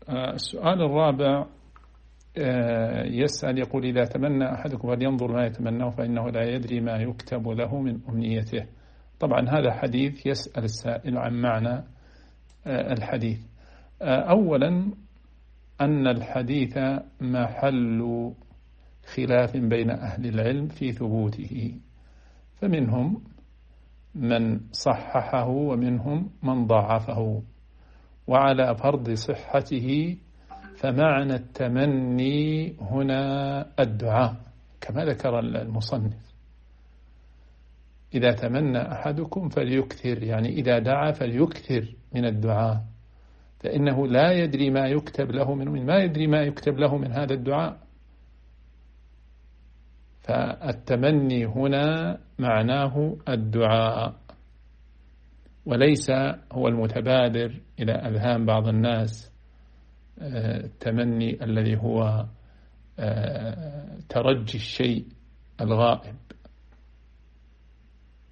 السؤال الرابع يسأل يقول: إذا تمنى أحدكم فلينظر ما يتمناه فإنه لا يدري ما يكتب له من أمنيته. طبعا هذا حديث يسأل السائل عن معنى الحديث. أولا أن الحديث محل خلاف بين أهل العلم في ثبوته، فمنهم من صححه ومنهم من ضعفه، وعلى فرض صحته فمعنى التمني هنا الدعاء كما ذكر المصنف: إذا تمنى أحدكم فليكثر، يعني إذا دعا فليكثر من الدعاء، فإنه لا يدري ما يكتب له ما يدري ما يكتب له من هذا الدعاء. فالتمني هنا معناه الدعاء، وليس هو المتبادر إلى أذهان بعض الناس التمني الذي هو ترجي الشيء الغائب.